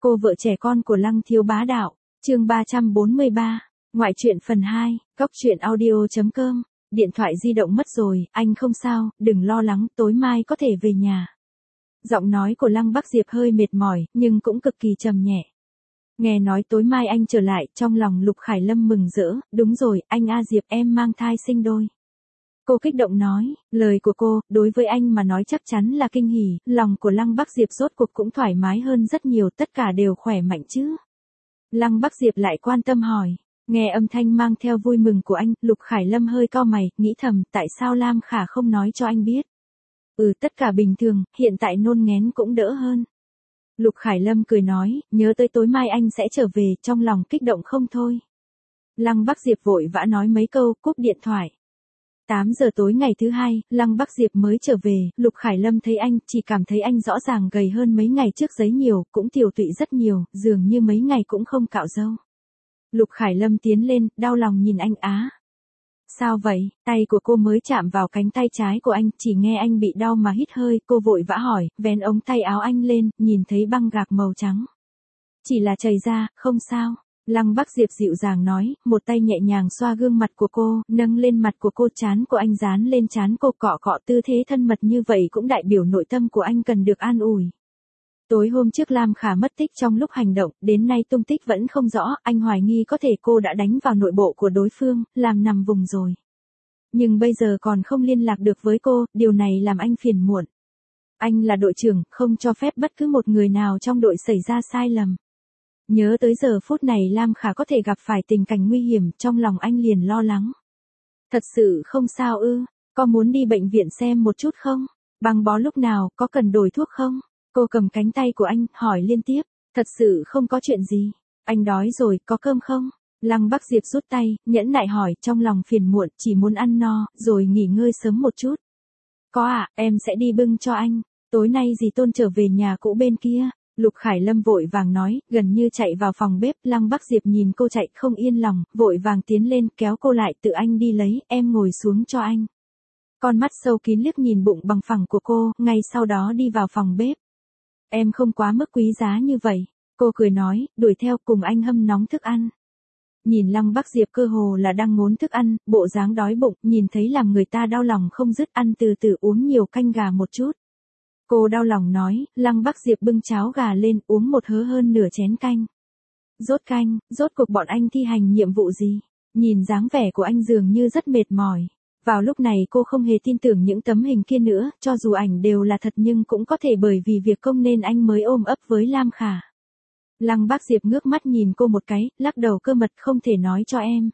Cô vợ trẻ con của Lăng Thiếu Bá Đạo, chương 343, ngoại truyện phần 2, coctruyện.audio.com. Điện thoại di động mất rồi, anh không sao, đừng lo lắng, tối mai có thể về nhà. Giọng nói của Lăng Bắc Diệp hơi mệt mỏi, nhưng cũng cực kỳ trầm nhẹ. Nghe nói tối mai anh trở lại, trong lòng Lục Khải Lâm mừng rỡ, đúng rồi, anh A Diệp em mang thai sinh đôi. Cô kích động nói, lời của cô, đối với anh mà nói chắc chắn là kinh hỉ, lòng của Lăng Bắc Diệp rốt cuộc cũng thoải mái hơn rất nhiều, tất cả đều khỏe mạnh chứ. Lăng Bắc Diệp lại quan tâm hỏi, nghe âm thanh mang theo vui mừng của anh, Lục Khải Lâm hơi cau mày, nghĩ thầm, tại sao Lam Khả không nói cho anh biết. Tất cả bình thường, hiện tại nôn nghén cũng đỡ hơn. Lục Khải Lâm cười nói, nhớ tới tối mai anh sẽ trở về, trong lòng kích động không thôi. Lăng Bắc Diệp vội vã nói mấy câu, cúp điện thoại. 8 giờ tối ngày thứ hai, Lăng Bắc Diệp mới trở về, Lục Khải Lâm thấy anh, chỉ cảm thấy anh rõ ràng gầy hơn mấy ngày trước giấy nhiều, cũng tiều tụy rất nhiều, dường như mấy ngày cũng không cạo râu. Lục Khải Lâm tiến lên, đau lòng nhìn anh á. Sao vậy, tay của cô mới chạm vào cánh tay trái của anh, chỉ nghe anh bị đau mà hít hơi, cô vội vã hỏi, vén ống tay áo anh lên, nhìn thấy băng gạc màu trắng. Chỉ là chảy ra, không sao. Lăng Bắc Diệp dịu dàng nói, một tay nhẹ nhàng xoa gương mặt của cô, nâng lên mặt của cô, trán của anh dán lên trán cô, cọ cọ, tư thế thân mật như vậy cũng đại biểu nội tâm của anh cần được an ủi. Tối hôm trước Lam Khả mất tích trong lúc hành động, đến nay tung tích vẫn không rõ, anh hoài nghi có thể cô đã đánh vào nội bộ của đối phương, làm nằm vùng rồi. Nhưng bây giờ còn không liên lạc được với cô, điều này làm anh phiền muộn. Anh là đội trưởng, không cho phép bất cứ một người nào trong đội xảy ra sai lầm. Nhớ tới giờ phút này Lam Khả có thể gặp phải tình cảnh nguy hiểm, trong lòng anh liền lo lắng. Thật sự không sao ư, có muốn đi bệnh viện xem một chút không? Băng bó lúc nào, có cần đổi thuốc không? Cô cầm cánh tay của anh, hỏi liên tiếp, thật sự không có chuyện gì. Anh đói rồi, có cơm không? Lăng Bắc Diệp rút tay, nhẫn nại hỏi, trong lòng phiền muộn, chỉ muốn ăn no, rồi nghỉ ngơi sớm một chút. Có ạ, em sẽ đi bưng cho anh, tối nay dì Tôn trở về nhà cũ bên kia. Lục Khải Lâm vội vàng nói, gần như chạy vào phòng bếp, Lăng Bắc Diệp nhìn cô chạy không yên lòng, vội vàng tiến lên, kéo cô lại, tự anh đi lấy, em ngồi xuống cho anh. Con mắt sâu kín liếc nhìn bụng bằng phẳng của cô, ngay sau đó đi vào phòng bếp. Em không quá mức quý giá như vậy, cô cười nói, đuổi theo cùng anh hâm nóng thức ăn. Nhìn Lăng Bắc Diệp cơ hồ là đang ngốn thức ăn, bộ dáng đói bụng, nhìn thấy làm người ta đau lòng không dứt, ăn từ từ, uống nhiều canh gà một chút. Cô đau lòng nói, Lăng Bắc Diệp bưng cháo gà lên, uống một hớp hơn nửa chén canh. Rốt cuộc bọn anh thi hành nhiệm vụ gì? Nhìn dáng vẻ của anh dường như rất mệt mỏi. Vào lúc này cô không hề tin tưởng những tấm hình kia nữa, cho dù ảnh đều là thật nhưng cũng có thể bởi vì việc công nên anh mới ôm ấp với Lam Khả. Lăng Bắc Diệp ngước mắt nhìn cô một cái, lắc đầu, cơ mật không thể nói cho em.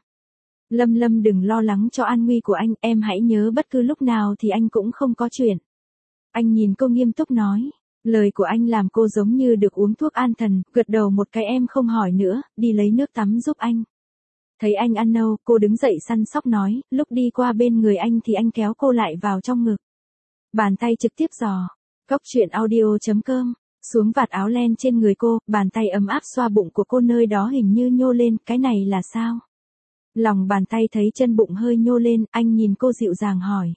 Lâm đừng lo lắng cho an nguy của anh, em hãy nhớ bất cứ lúc nào thì anh cũng không có chuyện. Anh nhìn cô nghiêm túc nói, lời của anh làm cô giống như được uống thuốc an thần, gật đầu một cái, em không hỏi nữa, đi lấy nước tắm giúp anh. Thấy anh ăn nâu, cô đứng dậy săn sóc nói, lúc đi qua bên người anh thì anh kéo cô lại vào trong ngực. Bàn tay trực tiếp dò, coctruyện.audio.com, xuống vạt áo len trên người cô, bàn tay ấm áp xoa bụng của cô, nơi đó hình như nhô lên, cái này là sao? Lòng bàn tay thấy chân bụng hơi nhô lên, anh nhìn cô dịu dàng hỏi.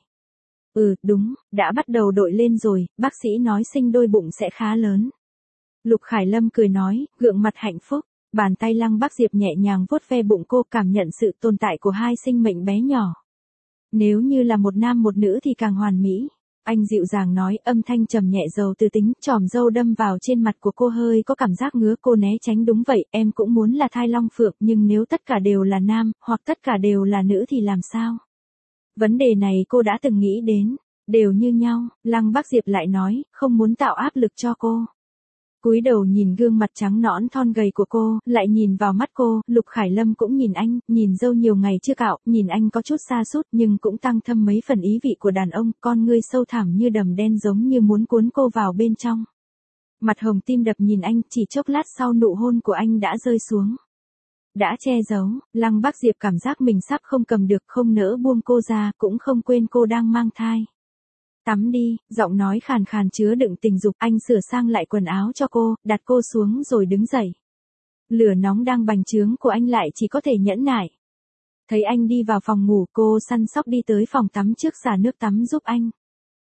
Đúng, đã bắt đầu đội lên rồi, bác sĩ nói sinh đôi bụng sẽ khá lớn. Lục Khải Lâm cười nói, gượng mặt hạnh phúc, bàn tay Lăng Bắc Diệp nhẹ nhàng vuốt ve bụng cô, cảm nhận sự tồn tại của hai sinh mệnh bé nhỏ. Nếu như là một nam một nữ thì càng hoàn mỹ. Anh dịu dàng nói, âm thanh trầm nhẹ giàu từ tính, chòm râu đâm vào trên mặt của cô hơi có cảm giác ngứa, cô né tránh, đúng vậy, em cũng muốn là thai long phượng, nhưng nếu tất cả đều là nam, hoặc tất cả đều là nữ thì làm sao? Vấn đề này cô đã từng nghĩ đến, đều như nhau, Lăng Bắc Diệp lại nói, không muốn tạo áp lực cho cô. Cúi đầu nhìn gương mặt trắng nõn thon gầy của cô, lại nhìn vào mắt cô, Lục Khải Lâm cũng nhìn anh, nhìn râu nhiều ngày chưa cạo, nhìn anh có chút sa sút nhưng cũng tăng thâm mấy phần ý vị của đàn ông, con ngươi sâu thẳm như đầm đen giống như muốn cuốn cô vào bên trong. Mặt hồng tim đập nhìn anh, chỉ chốc lát sau nụ hôn của anh đã rơi xuống. Đã che giấu, Lăng Bắc Diệp cảm giác mình sắp không cầm được, không nỡ buông cô ra, cũng không quên cô đang mang thai. Tắm đi, giọng nói khàn khàn chứa đựng tình dục, anh sửa sang lại quần áo cho cô, đặt cô xuống rồi đứng dậy. Lửa nóng đang bành trướng của anh lại chỉ có thể nhẫn nại. Thấy anh đi vào phòng ngủ, cô săn sóc đi tới phòng tắm trước xả nước tắm giúp anh.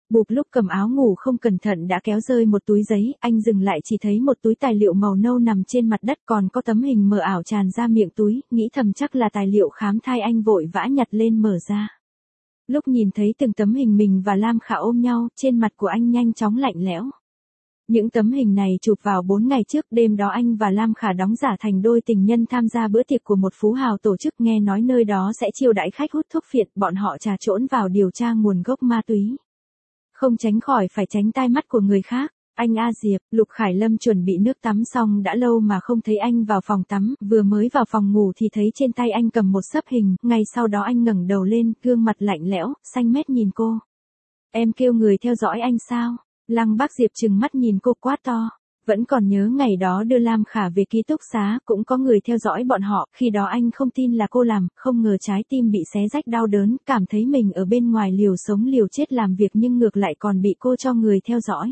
Bụp lúc cầm áo ngủ không cẩn thận đã kéo rơi một túi giấy, anh dừng lại chỉ thấy một túi tài liệu màu nâu nằm trên mặt đất, còn có tấm hình mờ ảo tràn ra miệng túi, nghĩ thầm chắc là tài liệu khám thai, anh vội vã nhặt lên mở ra. Lúc nhìn thấy từng tấm hình mình và Lam Khả ôm nhau, trên mặt của anh nhanh chóng lạnh lẽo. Những tấm hình này chụp vào 4 ngày trước, đêm đó anh và Lam Khả đóng giả thành đôi tình nhân tham gia bữa tiệc của một phú hào tổ chức, nghe nói nơi đó sẽ chiêu đãi khách hút thuốc phiện, bọn họ trà trộn vào điều tra nguồn gốc ma túy. Không tránh khỏi phải tránh tai mắt của người khác. Anh A Diệp, Lục Khải Lâm chuẩn bị nước tắm xong đã lâu mà không thấy anh vào phòng tắm, vừa mới vào phòng ngủ thì thấy trên tay anh cầm một xấp hình, ngay sau đó anh ngẩng đầu lên, gương mặt lạnh lẽo, xanh mét nhìn cô. Em kêu người theo dõi anh sao? Lăng Bác Diệp trừng mắt nhìn cô quát to. Vẫn còn nhớ ngày đó đưa Lam Khả về ký túc xá, cũng có người theo dõi bọn họ, khi đó anh không tin là cô làm, không ngờ trái tim bị xé rách đau đớn, cảm thấy mình ở bên ngoài liều sống liều chết làm việc nhưng ngược lại còn bị cô cho người theo dõi.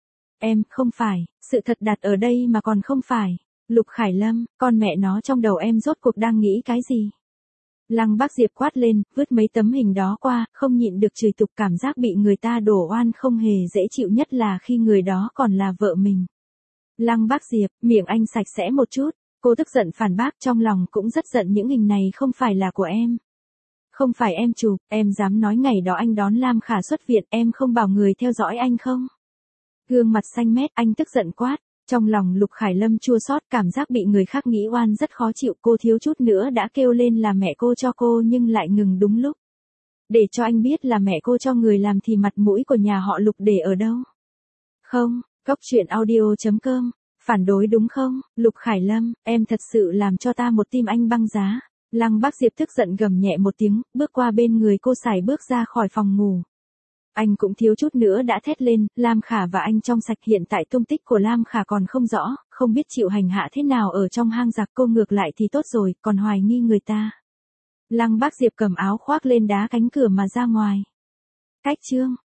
Em, không phải, sự thật đặt ở đây mà còn không phải. Lục Khải Lâm, con mẹ nó, trong đầu em rốt cuộc đang nghĩ cái gì? Lăng Bác Diệp quát lên, vứt mấy tấm hình đó qua, không nhịn được chửi tục, cảm giác bị người ta đổ oan không hề dễ chịu, nhất là khi người đó còn là vợ mình. Lăng Bác Diệp, miệng anh sạch sẽ một chút, cô tức giận phản bác, trong lòng cũng rất giận, những hình này không phải là của em. Không phải em chụp, em dám nói ngày đó anh đón Lam Khả xuất viện, em không bảo người theo dõi anh không? Gương mặt xanh mét, anh tức giận quát. Trong lòng Lục Khải Lâm chua xót, cảm giác bị người khác nghĩ oan rất khó chịu, cô thiếu chút nữa đã kêu lên là mẹ cô cho cô nhưng lại ngừng đúng lúc. Để cho anh biết là mẹ cô cho người làm thì mặt mũi của nhà họ Lục để ở đâu? Không, Coctruyện.audio.com, phản đối đúng không? Lục Khải Lâm, em thật sự làm cho ta một tim anh băng giá. Lăng Bác Diệp tức giận gầm nhẹ một tiếng, bước qua bên người cô, sải bước ra khỏi phòng ngủ. Anh cũng thiếu chút nữa đã thét lên, Lam Khả và anh trong sạch, hiện tại tung tích của Lam Khả còn không rõ, không biết chịu hành hạ thế nào ở trong hang giặc, cô ngược lại thì tốt rồi, còn hoài nghi người ta. Lăng Bác Diệp cầm áo khoác lên đá cánh cửa mà ra ngoài. Cách chương